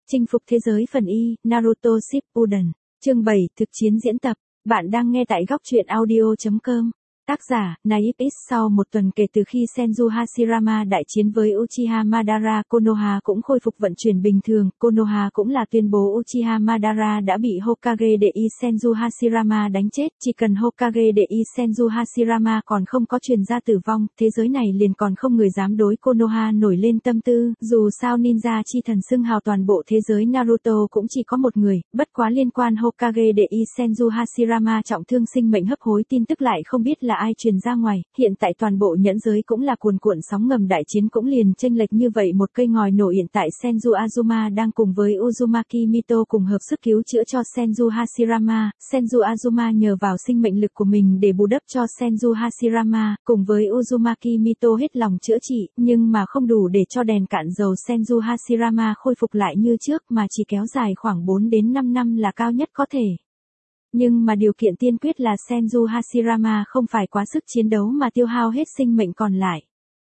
Chinh phục thế giới phần Y, Naruto Shippuden. Chương 7, thực chiến diễn tập. Bạn đang nghe tại góc truyện audio.com. Tác giả, Naif X. Sau một tuần kể từ khi Senju Hashirama đại chiến với Uchiha Madara, Konoha cũng khôi phục vận chuyển bình thường. Konoha cũng là tuyên bố Uchiha Madara đã bị Hokage đệ y Senju Hashirama đánh chết. Chỉ cần Hokage đệ y Senju Hashirama còn không có truyền ra tử vong, thế giới này liền còn không người dám đối Konoha nổi lên tâm tư. Dù sao ninja chi thần xưng hào toàn bộ thế giới Naruto cũng chỉ có một người, bất quá liên quan Hokage đệ y Senju Hashirama trọng thương sinh mệnh hấp hối tin tức lại không biết là ai truyền ra ngoài. Hiện tại toàn bộ nhẫn giới cũng là cuồn cuộn sóng ngầm, đại chiến cũng liền chênh lệch như vậy một cây ngòi nổ. Hiện tại Senju Azuma đang cùng với Uzumaki Mito cùng hợp sức cứu chữa cho Senju Hashirama. Senju Azuma nhờ vào sinh mệnh lực của mình để bù đắp cho Senju Hashirama, cùng với Uzumaki Mito hết lòng chữa trị, nhưng mà không đủ để cho đèn cạn dầu Senju Hashirama khôi phục lại như trước, mà chỉ kéo dài khoảng 4 đến 5 năm là cao nhất có thể. Nhưng mà điều kiện tiên quyết là Senju Hashirama không phải quá sức chiến đấu mà tiêu hao hết sinh mệnh còn lại.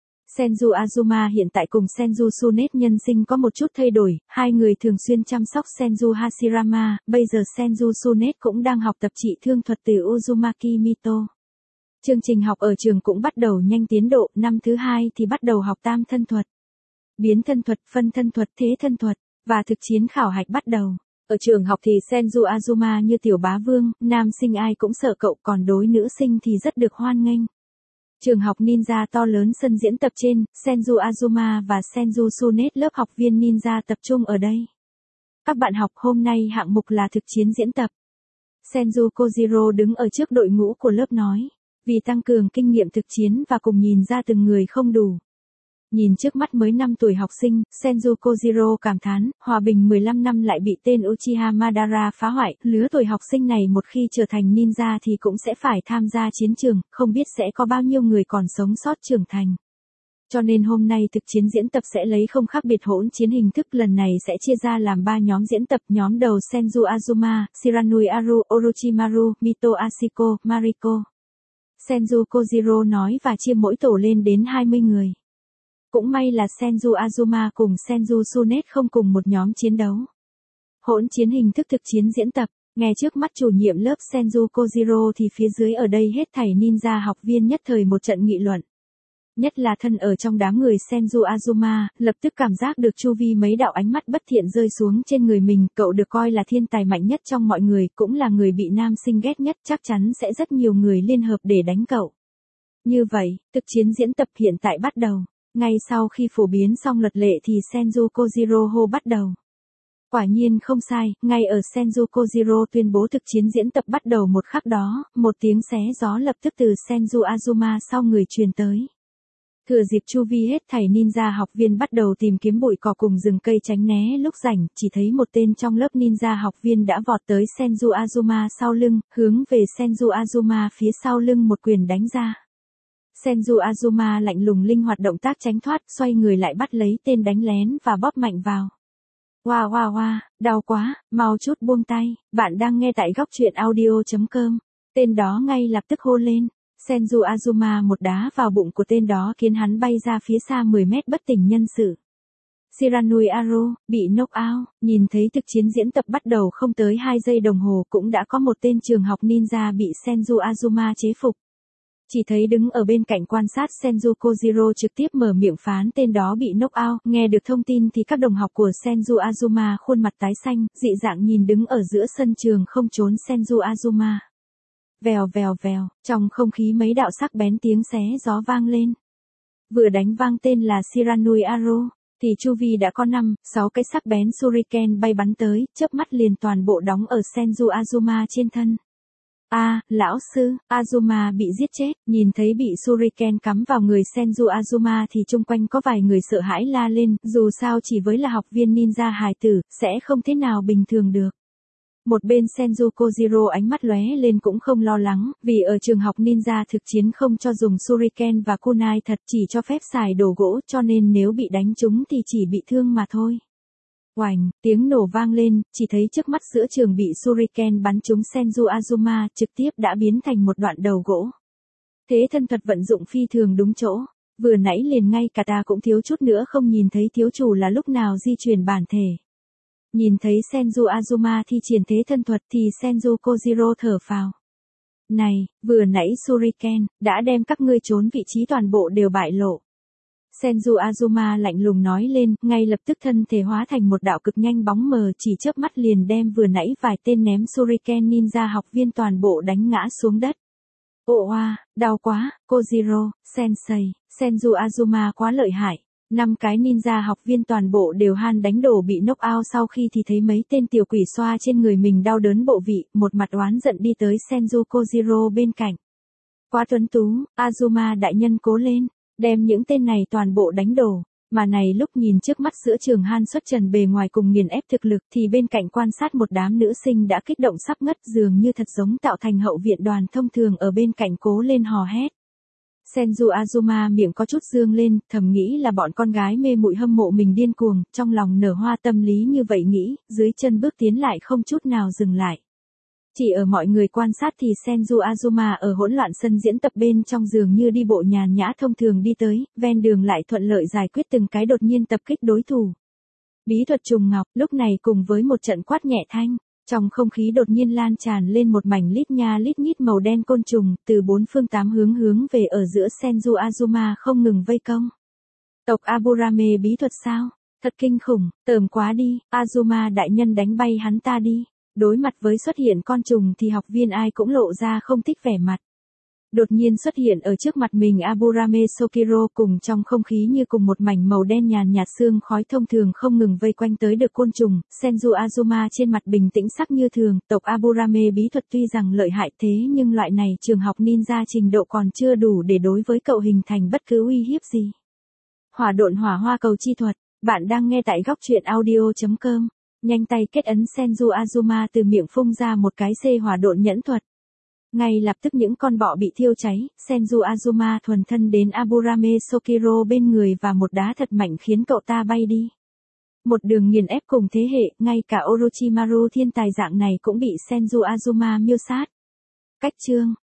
Senju Azuma hiện tại cùng Senju Tsunade nhân sinh có một chút thay đổi, hai người thường xuyên chăm sóc Senju Hashirama, bây giờ Senju Tsunade cũng đang học tập trị thương thuật từ Uzumaki Mito. Chương trình học ở trường cũng bắt đầu nhanh tiến độ, năm thứ 2 thì bắt đầu học tam thân thuật, biến thân thuật, phân thân thuật, thế thân thuật, và thực chiến khảo hạch bắt đầu. Ở trường học thì Senju Azuma như tiểu bá vương, nam sinh ai cũng sợ cậu, còn đối nữ sinh thì rất được hoan nghênh. Trường học ninja to lớn, sân diễn tập trên, Senju Azuma và Senju Tsunade lớp học viên ninja tập trung ở đây. Các bạn học, hôm nay hạng mục là thực chiến diễn tập. Senju Kojiro đứng ở trước đội ngũ của lớp nói, vì tăng cường kinh nghiệm thực chiến và cùng nhìn ra từng người không đủ. Nhìn trước mắt mới 5 tuổi học sinh, Senju Kojiro cảm thán, hòa bình 15 năm lại bị tên Uchiha Madara phá hoại, lứa tuổi học sinh này một khi trở thành ninja thì cũng sẽ phải tham gia chiến trường, không biết sẽ có bao nhiêu người còn sống sót trưởng thành. Cho nên hôm nay thực chiến diễn tập sẽ lấy không khác biệt hỗn chiến hình thức, lần này sẽ chia ra làm 3 nhóm diễn tập. Nhóm đầu Senju Azuma, Shiranui Aru, Orochimaru, Mito Ashiko, Mariko. Senju Kojiro nói và chia mỗi tổ lên đến 20 người. Cũng may là Senju Azuma cùng Senju Tsunade không cùng một nhóm chiến đấu. Hỗn chiến hình thức thực chiến diễn tập, nghe trước mắt chủ nhiệm lớp Senju Kojiro thì phía dưới ở đây hết thảy ninja học viên nhất thời một trận nghị luận. Nhất là thân ở trong đám người Senju Azuma, lập tức cảm giác được chu vi mấy đạo ánh mắt bất thiện rơi xuống trên người mình. Cậu được coi là thiên tài mạnh nhất trong mọi người, cũng là người bị nam sinh ghét nhất, chắc chắn sẽ rất nhiều người liên hợp để đánh cậu. Như vậy, thực chiến diễn tập hiện tại bắt đầu. Ngay sau khi phổ biến xong luật lệ thì Senju Kojiro hô bắt đầu. Quả nhiên không sai, ngay ở Senju Kojiro tuyên bố thực chiến diễn tập bắt đầu một khắc đó, một tiếng xé gió lập tức từ Senju Azuma sau người truyền tới. Thừa dịp chu vi hết thảy ninja học viên bắt đầu tìm kiếm bụi cỏ cùng rừng cây tránh né lúc rảnh, chỉ thấy một tên trong lớp ninja học viên đã vọt tới Senju Azuma sau lưng, hướng về Senju Azuma phía sau lưng một quyền đánh ra. Senju Azuma lạnh lùng linh hoạt động tác tránh thoát, xoay người lại bắt lấy tên đánh lén và bóp mạnh vào. Wow wow wow, đau quá, mau chút buông tay, bạn đang nghe tại góc truyện audio.com. Tên đó ngay lập tức hô lên. Senju Azuma một đá vào bụng của tên đó khiến hắn bay ra phía xa 10 mét bất tỉnh nhân sự. Shiranui Aru, bị knock out, nhìn thấy thực chiến diễn tập bắt đầu không tới 2 giây đồng hồ cũng đã có một tên trường học ninja bị Senju Azuma chế phục. Chỉ thấy đứng ở bên cạnh quan sát Senju Kojiro trực tiếp mở miệng phán tên đó bị knock out. Nghe được thông tin thì các đồng học của Senju Azuma khuôn mặt tái xanh, dị dạng nhìn đứng ở giữa sân trường không trốn Senju Azuma. Vèo vèo vèo, trong không khí mấy đạo sắc bén tiếng xé gió vang lên. Vừa đánh vang tên là Shiranui Aru, thì chu vi đã có 5-6 cái sắc bén shuriken bay bắn tới, chớp mắt liền toàn bộ đóng ở Senju Azuma trên thân. Lão sư, Azuma bị giết chết, nhìn thấy bị shuriken cắm vào người Senju Azuma thì chung quanh có vài người sợ hãi la lên, dù sao chỉ với là học viên ninja hài tử, sẽ không thế nào bình thường được. Một bên Senju Kojiro ánh mắt lóe lên cũng không lo lắng, vì ở trường học ninja thực chiến không cho dùng shuriken và kunai thật, chỉ cho phép xài đồ gỗ, cho nên nếu bị đánh trúng thì chỉ bị thương mà thôi. Oành, tiếng nổ vang lên, chỉ thấy trước mắt giữa trường bị shuriken bắn trúng Senju Azuma, trực tiếp đã biến thành một đoạn đầu gỗ. Thế thân thuật vận dụng phi thường đúng chỗ, vừa nãy liền ngay cả ta cũng thiếu chút nữa không nhìn thấy thiếu chủ là lúc nào di chuyển bản thể. Nhìn thấy Senju Azuma thi triển thế thân thuật thì Senju Kojiro thở phào. Này, vừa nãy Shuriken, đã đem các ngươi trốn vị trí toàn bộ đều bại lộ. Senju Azuma lạnh lùng nói lên, ngay lập tức thân thể hóa thành một đạo cực nhanh bóng mờ chỉ chớp mắt liền đem vừa nãy vài tên ném Shuriken ninja học viên toàn bộ đánh ngã xuống đất. Oa, đau quá, Kojiro, Sensei, Senju Azuma quá lợi hại. 5 cái ninja học viên toàn bộ đều han đánh đổ bị knock out sau khi thì thấy mấy tên tiểu quỷ xoa trên người mình đau đớn bộ vị, một mặt oán giận đi tới Senju Kojiro bên cạnh. Quá tuấn tú, Azuma đại nhân cố lên, đem những tên này toàn bộ đánh đổ. Mà này lúc nhìn trước mắt giữa trường han xuất trần bề ngoài cùng nghiền ép thực lực thì bên cạnh quan sát một đám nữ sinh đã kích động sắp ngất dường như thật giống tạo thành hậu viện đoàn thông thường ở bên cạnh cố lên hò hét. Senju Azuma miệng có chút dương lên, thầm nghĩ là bọn con gái mê muội hâm mộ mình điên cuồng, trong lòng nở hoa tâm lý như vậy nghĩ, dưới chân bước tiến lại không chút nào dừng lại. Chỉ ở mọi người quan sát thì Senju Azuma ở hỗn loạn sân diễn tập bên trong giường như đi bộ nhàn nhã thông thường đi tới, ven đường lại thuận lợi giải quyết từng cái đột nhiên tập kích đối thủ. Bí thuật trùng ngọc, lúc này cùng với một trận quát nhẹ thanh, trong không khí đột nhiên lan tràn lên một mảnh lít nha lít nhít màu đen côn trùng, từ 4 phương 8 hướng về ở giữa Senju Azuma không ngừng vây công. Tộc Aburame bí thuật sao? Thật kinh khủng, tởm quá đi, Azuma đại nhân đánh bay hắn ta đi. Đối mặt với xuất hiện con trùng thì học viên ai cũng lộ ra không thích vẻ mặt. Đột nhiên xuất hiện ở trước mặt mình Aburame Sokiro cùng trong không khí như cùng một mảnh màu đen nhàn nhạt sương khói thông thường không ngừng vây quanh tới được côn trùng, Senju Azuma trên mặt bình tĩnh sắc như thường, tộc Aburame bí thuật tuy rằng lợi hại thế nhưng loại này trường học ninja trình độ còn chưa đủ để đối với cậu hình thành bất cứ uy hiếp gì. Hỏa độn hỏa hoa cầu chi thuật, bạn đang nghe tại góc truyện audio.com. Nhanh tay kết ấn Senju Azuma từ miệng phun ra một cái C hỏa độn nhẫn thuật. Ngay lập tức những con bọ bị thiêu cháy, Senju Azuma thuần thân đến Aburame Sokiro bên người và một đá thật mạnh khiến cậu ta bay đi. Một đường nghiền ép cùng thế hệ, ngay cả Orochimaru thiên tài dạng này cũng bị Senju Azuma miêu sát. Cách chương,